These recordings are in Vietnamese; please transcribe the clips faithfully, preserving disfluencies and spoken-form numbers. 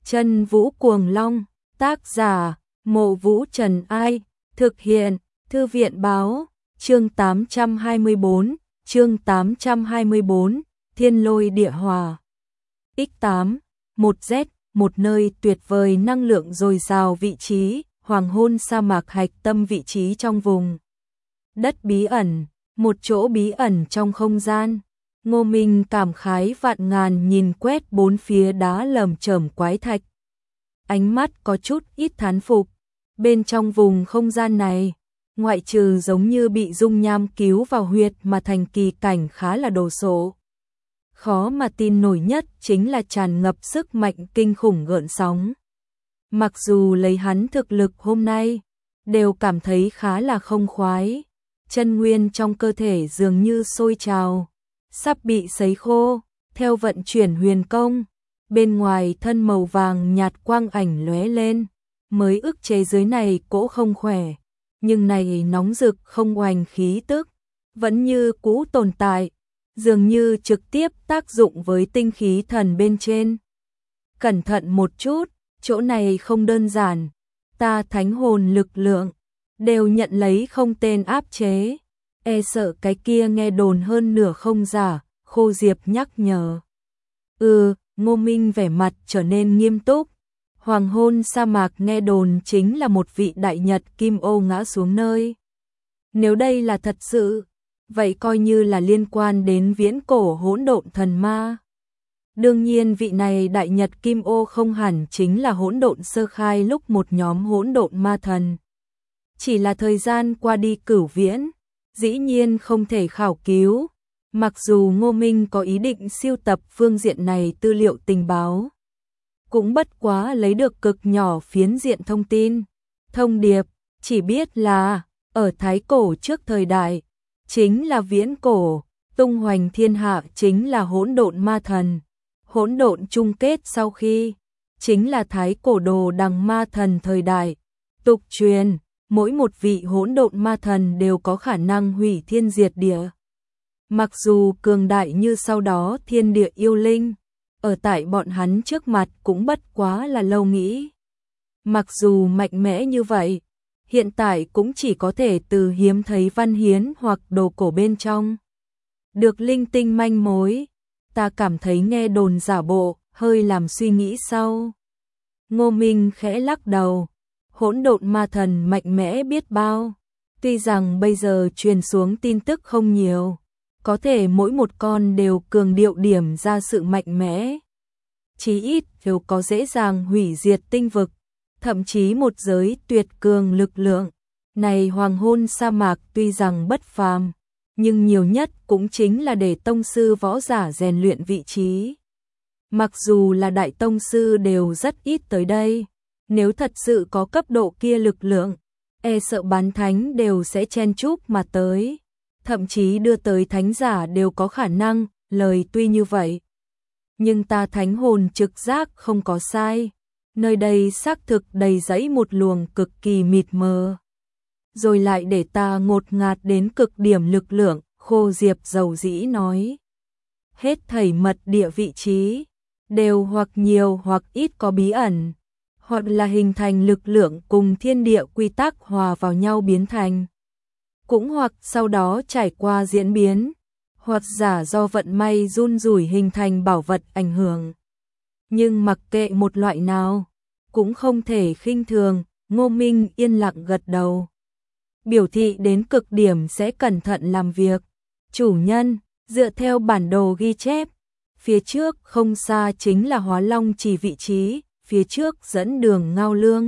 Chân Vũ Cuồng Long, tác giả, Mộ Vũ Trần Ai, thực hiện, Thư viện Báo, chương tám trăm hai mươi bốn, chương tám trăm hai mươi bốn, Thiên Lôi Địa Hỏa. ích tám, một Z, một nơi tuyệt vời năng lượng dồi dào vị trí, hoàng hôn sa mạc hạch tâm vị trí trong vùng đất bí ẩn, một chỗ bí ẩn trong không gian. Ngô Minh cảm khái vạn ngàn nhìn quét bốn phía đá lởm chởm quái thạch. Ánh mắt có chút ít thán phục, bên trong vùng không gian này, ngoại trừ giống như bị dung nham cứu vào huyệt mà thành kỳ cảnh khá là đồ sộ. Khó mà tin nổi nhất chính là tràn ngập sức mạnh kinh khủng gợn sóng. Mặc dù lấy hắn thực lực hôm nay, đều cảm thấy khá là không khoái. Chân nguyên trong cơ thể dường như sôi trào, sắp bị sấy khô, theo vận chuyển huyền công. Bên ngoài thân màu vàng nhạt quang ảnh lóe lên, mới ức chế dưới này cỗ không khỏe. Nhưng này nóng rực không oanh khí tức, vẫn như cũ tồn tại, dường như trực tiếp tác dụng với tinh khí thần bên trên. Cẩn thận một chút, chỗ này không đơn giản, ta thánh hồn lực lượng, đều nhận lấy không tên áp chế. E sợ cái kia nghe đồn hơn nửa không giả, Khô Diệp nhắc nhở. Ừ, Ngô Minh vẻ mặt trở nên nghiêm túc. Hoàng hôn sa mạc nghe đồn chính là một vị đại nhật kim ô ngã xuống nơi. Nếu đây là thật sự, vậy coi như là liên quan đến viễn cổ hỗn độn thần ma. Đương nhiên vị này đại nhật kim ô không hẳn chính là hỗn độn sơ khai lúc một nhóm hỗn độn ma thần. Chỉ là thời gian qua đi cửu viễn, dĩ nhiên không thể khảo cứu. Mặc dù Ngô Minh có ý định siêu tập phương diện này tư liệu tình báo, cũng bất quá lấy được cực nhỏ phiến diện thông tin. Thông điệp, chỉ biết là, ở Thái Cổ trước thời đại, chính là viễn cổ, tung hoành thiên hạ chính là hỗn độn ma thần. Hỗn độn chung kết sau khi, chính là Thái Cổ đồ đằng ma thần thời đại. Tục truyền, mỗi một vị hỗn độn ma thần đều có khả năng hủy thiên diệt địa. Mặc dù cường đại như sau đó thiên địa yêu linh, ở tại bọn hắn trước mặt cũng bất quá là lâu nghĩ. Mặc dù mạnh mẽ như vậy, hiện tại cũng chỉ có thể từ hiếm thấy văn hiến hoặc đồ cổ bên trong được linh tinh manh mối. Ta cảm thấy nghe đồn giả bộ, hơi làm suy nghĩ sau. Ngô Minh khẽ lắc đầu, hỗn độn ma thần mạnh mẽ biết bao. Tuy rằng bây giờ truyền xuống tin tức không nhiều, có thể mỗi một con đều cường điệu điểm ra sự mạnh mẽ. Chí ít đều có dễ dàng hủy diệt tinh vực, thậm chí một giới tuyệt cường lực lượng. Này hoàng hôn sa mạc tuy rằng bất phàm, nhưng nhiều nhất cũng chính là để tông sư võ giả rèn luyện vị trí. Mặc dù là đại tông sư đều rất ít tới đây, nếu thật sự có cấp độ kia lực lượng, e sợ bán thánh đều sẽ chen chúc mà tới. Thậm chí đưa tới thánh giả đều có khả năng, lời tuy như vậy. Nhưng ta thánh hồn trực giác không có sai, nơi đây xác thực đầy dẫy một luồng cực kỳ mịt mờ. Rồi lại để ta ngột ngạt đến cực điểm lực lượng, Khô Diệp dầu dĩ nói. Hết thảy mật địa vị trí, đều hoặc nhiều hoặc ít có bí ẩn, hoặc là hình thành lực lượng cùng thiên địa quy tắc hòa vào nhau biến thành. Cũng hoặc sau đó trải qua diễn biến, hoặc giả do vận may run rủi hình thành bảo vật ảnh hưởng. Nhưng mặc kệ một loại nào, cũng không thể khinh thường. Ngô Minh yên lặng gật đầu, biểu thị đến cực điểm sẽ cẩn thận làm việc. Chủ nhân, dựa theo bản đồ ghi chép, phía trước không xa chính là Hóa Long Chỉ vị trí, phía trước dẫn đường Ngao Lương.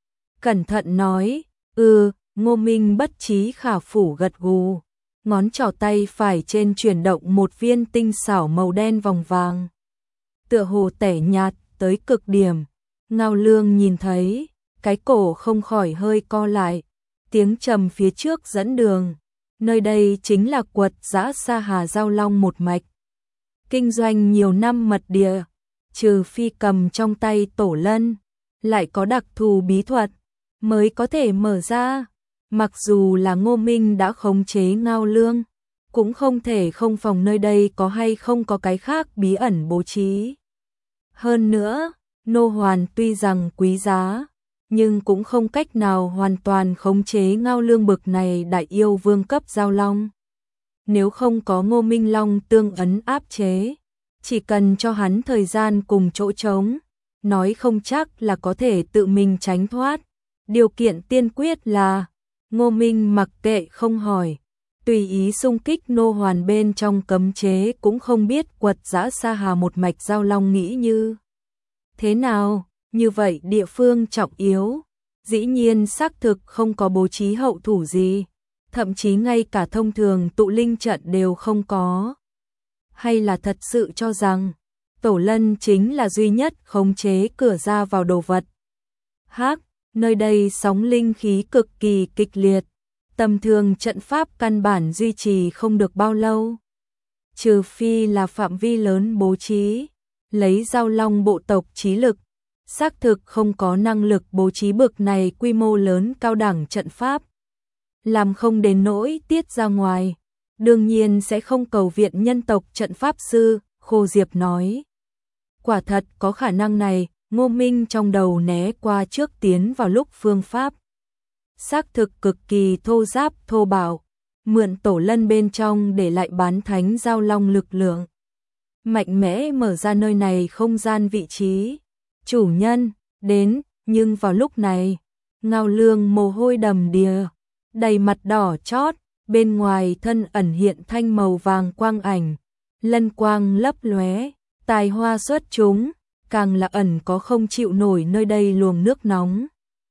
Cẩn thận nói, ừ. Ngô Minh bất trí khả phủ gật gù, ngón trỏ tay phải trên chuyển động một viên tinh xảo màu đen vòng vàng. Tựa hồ tẻ nhạt tới cực điểm. Ngao Lương nhìn thấy, cái cổ không khỏi hơi co lại, tiếng trầm phía trước dẫn đường. Nơi đây chính là quật giã Sa Hà Giao Long một mạch. Kinh doanh nhiều năm mật địa, trừ phi cầm trong tay tổ lân, lại có đặc thù bí thuật, mới có thể mở ra. Mặc dù là Ngô Minh đã khống chế Ngao Lương, cũng không thể không phòng nơi đây có hay không có cái khác bí ẩn bố trí. Hơn nữa, Nô hoàn tuy rằng quý giá, nhưng cũng không cách nào hoàn toàn khống chế Ngao Lương bực này đại yêu vương cấp giao long. Nếu không có Ngô Minh Long tương ấn áp chế, chỉ cần cho hắn thời gian cùng chỗ trống, nói không chắc là có thể tự mình tránh thoát. Điều kiện tiên quyết là Ngô Minh mặc kệ không hỏi, tùy ý xung kích nô hoàn bên trong cấm chế, cũng không biết quật dã Sa Hà một mạch giao long nghĩ như thế nào. Như vậy địa phương trọng yếu, dĩ nhiên xác thực không có bố trí hậu thủ gì, thậm chí ngay cả thông thường tụ linh trận đều không có. Hay là thật sự cho rằng Tổ Lân chính là duy nhất khống chế cửa ra vào đồ vật? Hắc, nơi đây sóng linh khí cực kỳ kịch liệt, tầm thường trận pháp căn bản duy trì không được bao lâu. Trừ phi là phạm vi lớn bố trí, lấy giao long bộ tộc trí lực, xác thực không có năng lực bố trí bực này quy mô lớn cao đẳng trận pháp. Làm không đến nỗi tiết ra ngoài, đương nhiên sẽ không cầu viện nhân tộc trận pháp sư, Khô Diệp nói. Quả thật có khả năng này, Ngô Minh trong đầu né qua trước tiến vào lúc phương pháp. Xác thực cực kỳ thô giáp thô bạo, mượn Tổ Lân bên trong để lại bán thánh giao long lực lượng. Mạnh mẽ mở ra nơi này không gian vị trí. Chủ nhân, đến, nhưng vào lúc này, Ngao Lương mồ hôi đầm đìa, đầy mặt đỏ chót, bên ngoài thân ẩn hiện thanh màu vàng quang ảnh, lân quang lấp lóe, tài hoa xuất chúng, càng là ẩn có không chịu nổi nơi đây luồng nước nóng.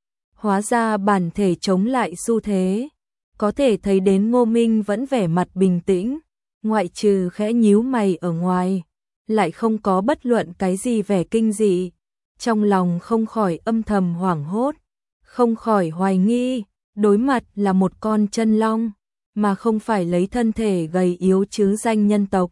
Hóa ra bản thể chống lại xu thế, có thể thấy đến Ngô Minh vẫn vẻ mặt bình tĩnh, ngoại trừ khẽ nhíu mày ở ngoài, lại không có bất luận cái gì vẻ kinh dị. Trong lòng không khỏi âm thầm hoảng hốt, không khỏi hoài nghi, đối mặt là một con chân long, mà không phải lấy thân thể gầy yếu chứ danh nhân tộc.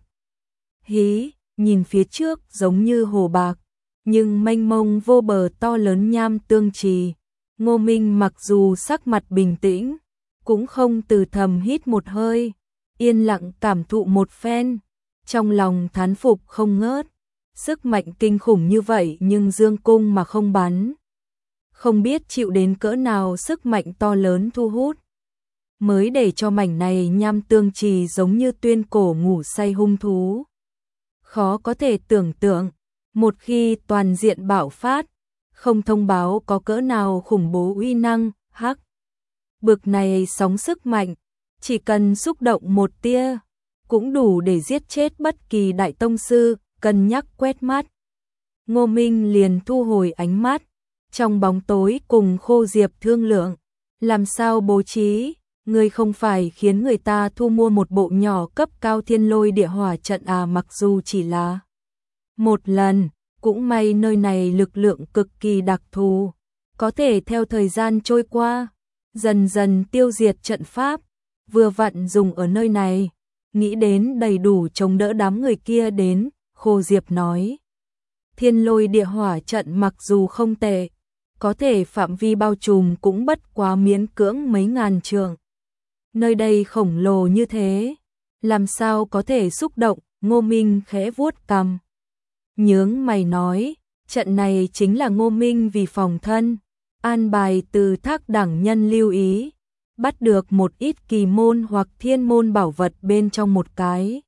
Hí, nhìn phía trước giống như hồ bạc, nhưng mênh mông vô bờ to lớn nham tương trì. Ngô Minh mặc dù sắc mặt bình tĩnh, cũng không từ thầm hít một hơi, yên lặng cảm thụ một phen, trong lòng thán phục không ngớt. Sức mạnh kinh khủng như vậy nhưng dương cung mà không bắn, không biết chịu đến cỡ nào sức mạnh to lớn thu hút, mới để cho mảnh này nham tương trì giống như tuyên cổ ngủ say hung thú. Khó có thể tưởng tượng, một khi toàn diện bạo phát, không thông báo có cỡ nào khủng bố uy năng. Hắc, bực này sóng sức mạnh, chỉ cần xúc động một tia, cũng đủ để giết chết bất kỳ đại tông sư. Cân nhắc quét mắt, Ngô Minh liền thu hồi ánh mắt, trong bóng tối cùng Khô Diệp thương lượng, làm sao bố trí. Người không phải khiến người ta thu mua một bộ nhỏ cấp cao thiên lôi địa hỏa trận à? Mặc dù chỉ là một lần, cũng may nơi này lực lượng cực kỳ đặc thù, có thể theo thời gian trôi qua, dần dần tiêu diệt trận pháp, vừa vặn dùng ở nơi này, nghĩ đến đầy đủ chống đỡ đám người kia đến. Khô Diệp nói, thiên lôi địa hỏa trận mặc dù không tệ, có thể phạm vi bao trùm cũng bất quá miễn cưỡng mấy ngàn trượng. Nơi đây khổng lồ như thế, làm sao có thể xúc động? Ngô Minh khẽ vuốt cằm, nhướng mày nói, trận này chính là Ngô Minh vì phòng thân, an bài từ Thác đẳng nhân lưu ý, bắt được một ít kỳ môn hoặc thiên môn bảo vật bên trong một cái.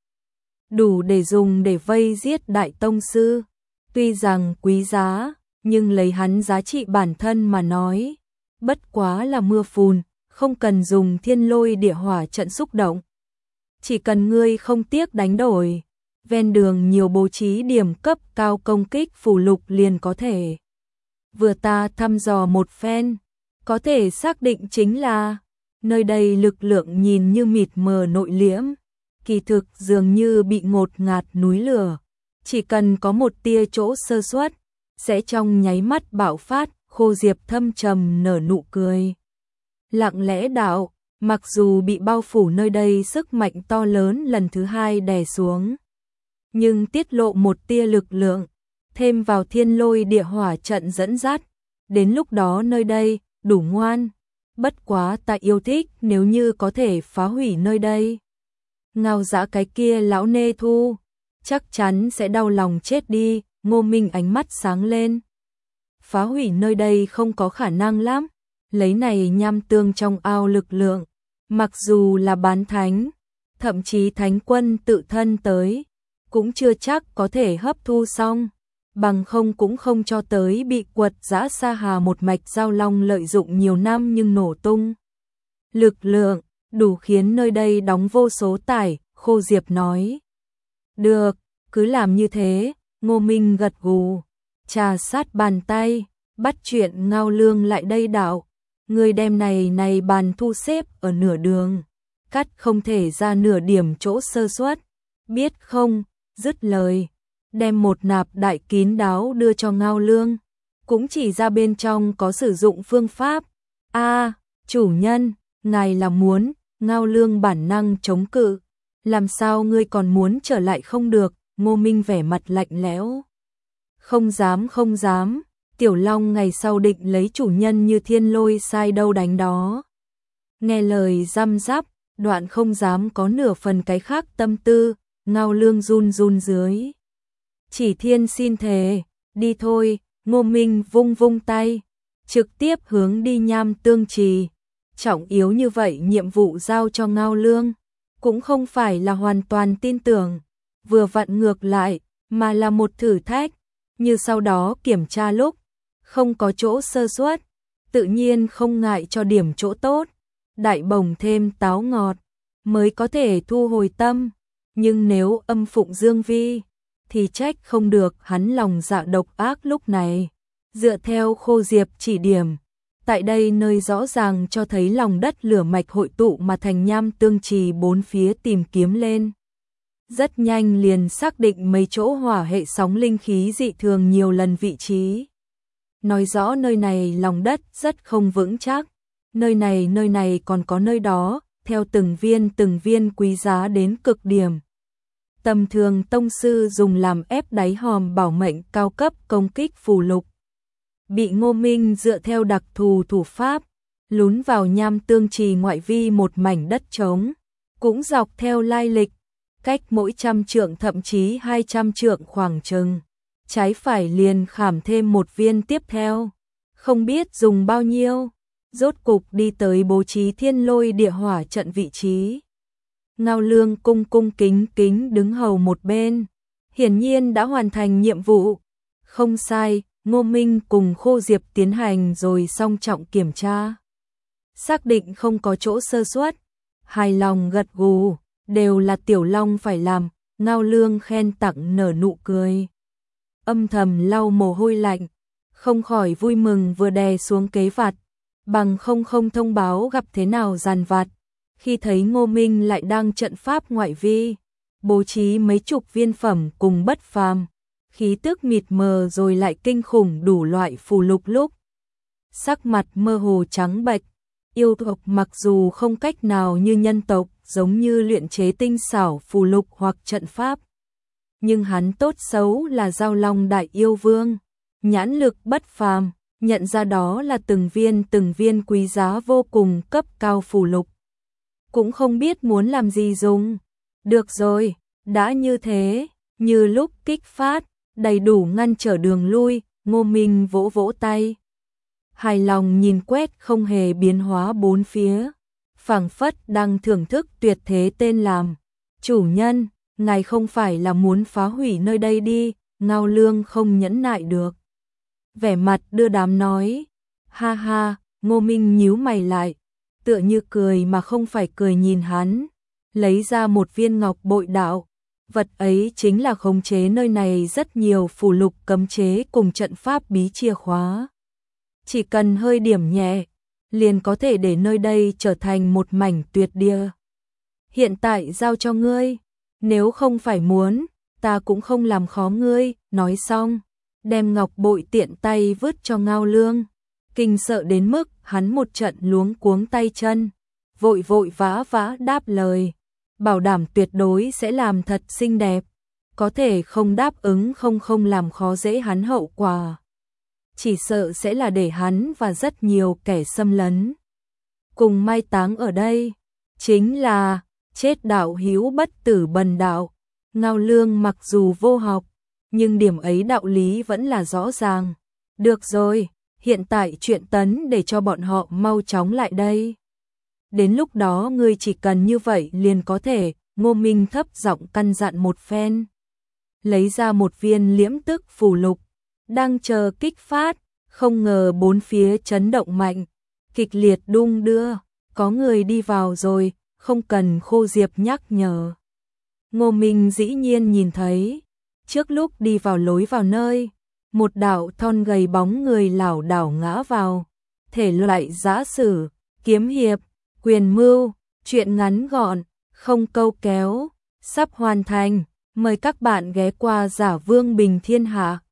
Đủ để dùng để vây giết đại tông sư, tuy rằng quý giá, nhưng lấy hắn giá trị bản thân mà nói, bất quá là mưa phùn, không cần dùng thiên lôi địa hỏa trận xúc động. Chỉ cần ngươi không tiếc đánh đổi, ven đường nhiều bố trí điểm cấp cao công kích phù lục liền có thể. Vừa ta thăm dò một phen, có thể xác định chính là, nơi đây lực lượng nhìn như mịt mờ nội liễm, kỳ thực dường như bị ngột ngạt núi lửa, chỉ cần có một tia chỗ sơ suất, sẽ trong nháy mắt bạo phát. Khô Diệp thâm trầm nở nụ cười. Lặng lẽ đạo, mặc dù bị bao phủ nơi đây sức mạnh to lớn lần thứ hai đè xuống, nhưng tiết lộ một tia lực lượng, thêm vào thiên lôi địa hỏa trận dẫn dắt, đến lúc đó nơi đây đủ ngoan. Bất quá ta yêu thích nếu như có thể phá hủy nơi đây. Ngao Dã cái kia lão nê thu, chắc chắn sẽ đau lòng chết đi. Ngô Minh ánh mắt sáng lên, phá hủy nơi đây không có khả năng lắm. Lấy này nham tương trong ao lực lượng, mặc dù là bán thánh, thậm chí thánh quân tự thân tới, cũng chưa chắc có thể hấp thu xong, bằng không cũng không cho tới bị quật giã sa hà một mạch giao long lợi dụng nhiều năm nhưng nổ tung. Lực lượng, đủ khiến nơi đây đóng vô số tải, Khô Diệp nói. Được, cứ làm như thế, Ngô Minh gật gù, trà sát bàn tay, bắt chuyện Ngao Lương lại đây đạo. Người đem này này bàn thu xếp ở nửa đường, cắt không thể ra nửa điểm chỗ sơ suất, biết không? Dứt lời, đem một nạp đại kín đáo đưa cho Ngao Lương, cũng chỉ ra bên trong có sử dụng phương pháp. A, chủ nhân, ngài là muốn? Ngao Lương bản năng chống cự, làm sao ngươi còn muốn trở lại không được? Ngô Minh vẻ mặt lạnh lẽo. Không dám không dám, Tiểu Long ngày sau định lấy chủ nhân như thiên lôi sai đâu đánh đó. Nghe lời răm rắp, Đoạn không dám có nửa phần cái khác tâm tư, Ngao Lương run run dưới. Chỉ thiên xin thề, đi thôi. Ngô Minh vung vung tay, trực tiếp hướng đi Nham Tương Trì. Trọng yếu như vậy nhiệm vụ giao cho Ngao Lương, cũng không phải là hoàn toàn tin tưởng, vừa vặn ngược lại, mà là một thử thách, như sau đó kiểm tra lúc, không có chỗ sơ suất, tự nhiên không ngại cho điểm chỗ tốt, đại bổng thêm táo ngọt, mới có thể thu hồi tâm, nhưng nếu âm phụng dương vi, thì trách không được hắn lòng dạ độc ác lúc này. Dựa theo Khô Diệp chỉ điểm, tại đây nơi rõ ràng cho thấy lòng đất lửa mạch hội tụ mà thành Nham Tương Trì bốn phía tìm kiếm lên. Rất nhanh liền xác định mấy chỗ hỏa hệ sóng linh khí dị thường nhiều lần vị trí. Nói rõ nơi này lòng đất rất không vững chắc, nơi này nơi này còn có nơi đó, theo từng viên từng viên quý giá đến cực điểm. Tầm thường tông sư dùng làm ép đáy hòm bảo mệnh cao cấp công kích phù lục. Bị Ngô Minh dựa theo đặc thù thủ pháp, lún vào Nham Tương Trì ngoại vi một mảnh đất trống, cũng dọc theo lai lịch, cách mỗi trăm trượng thậm chí hai trăm trượng khoảng chừng. Trái phải liền khảm thêm một viên tiếp theo, không biết dùng bao nhiêu, rốt cục đi tới bố trí thiên lôi địa hỏa trận vị trí. Ngao Lương cung cung kính kính đứng hầu một bên, hiển nhiên đã hoàn thành nhiệm vụ. Không sai, Ngô Minh cùng Khô Diệp tiến hành rồi song trọng kiểm tra. Xác định không có chỗ sơ suất, hài lòng gật gù, đều là Tiểu Long phải làm, Ngao Lương khen tặng nở nụ cười. Âm thầm lau mồ hôi lạnh, không khỏi vui mừng vừa đè xuống kế vặt, bằng không không thông báo gặp thế nào giàn vặt. Khi thấy Ngô Minh lại đang trận pháp ngoại vi, bố trí mấy chục viên phẩm cùng bất phàm, khí tức mịt mờ rồi lại kinh khủng đủ loại phù lục lúc. Sắc mặt mơ hồ trắng bệch, yêu tộc mặc dù không cách nào như nhân tộc giống như luyện chế tinh xảo phù lục hoặc trận pháp, nhưng hắn tốt xấu là Giao Long đại yêu vương, nhãn lực bất phàm, nhận ra đó là từng viên từng viên quý giá vô cùng cấp cao phù lục. Cũng không biết muốn làm gì dùng. Được rồi, đã như thế, như lúc kích phát, đầy đủ ngăn trở đường lui, Ngô Minh vỗ vỗ tay. Hài lòng nhìn quét không hề biến hóa bốn phía, phảng phất đang thưởng thức tuyệt thế tên làm. Chủ nhân, ngài không phải là muốn phá hủy nơi đây đi? Ngao Lương không nhẫn nại được, vẻ mặt đưa đám nói. Ha ha, Ngô Minh nhíu mày lại, tựa như cười mà không phải cười nhìn hắn, lấy ra một viên ngọc bội đạo. Vật ấy chính là khống chế nơi này rất nhiều phù lục cấm chế cùng trận pháp bí chìa khóa. Chỉ cần hơi điểm nhẹ, liền có thể để nơi đây trở thành một mảnh tuyệt địa. Hiện tại giao cho ngươi, nếu không phải muốn, ta cũng không làm khó ngươi. Nói xong, đem ngọc bội tiện tay vứt cho Ngao Lương, kinh sợ đến mức hắn một trận luống cuống tay chân, vội vội vã vã đáp lời, bảo đảm tuyệt đối sẽ làm thật xinh đẹp, có thể không đáp ứng không không làm khó dễ hắn hậu quả. Chỉ sợ sẽ là để hắn và rất nhiều kẻ xâm lấn cùng mai táng ở đây, chính là chết đạo hiếu bất tử bần đạo. Ngao Lương mặc dù vô học, nhưng điểm ấy đạo lý vẫn là rõ ràng. Được rồi, hiện tại chuyện tấn để cho bọn họ mau chóng lại đây. Đến lúc đó ngươi chỉ cần như vậy liền có thể, Ngô Minh thấp giọng căn dặn một phen. Lấy ra một viên liễm tức phù lục, đang chờ kích phát, không ngờ bốn phía chấn động mạnh, kịch liệt đung đưa, có người đi vào rồi, không cần Khô Diệp nhắc nhở. Ngô Minh dĩ nhiên nhìn thấy, trước lúc đi vào lối vào nơi, một đạo thon gầy bóng người lảo đảo ngã vào, thể loại giã sử, kiếm hiệp, quyền mưu, chuyện ngắn gọn, không câu kéo, sắp hoàn thành, mời các bạn ghé qua Giả Vương Bình Thiên Hạ.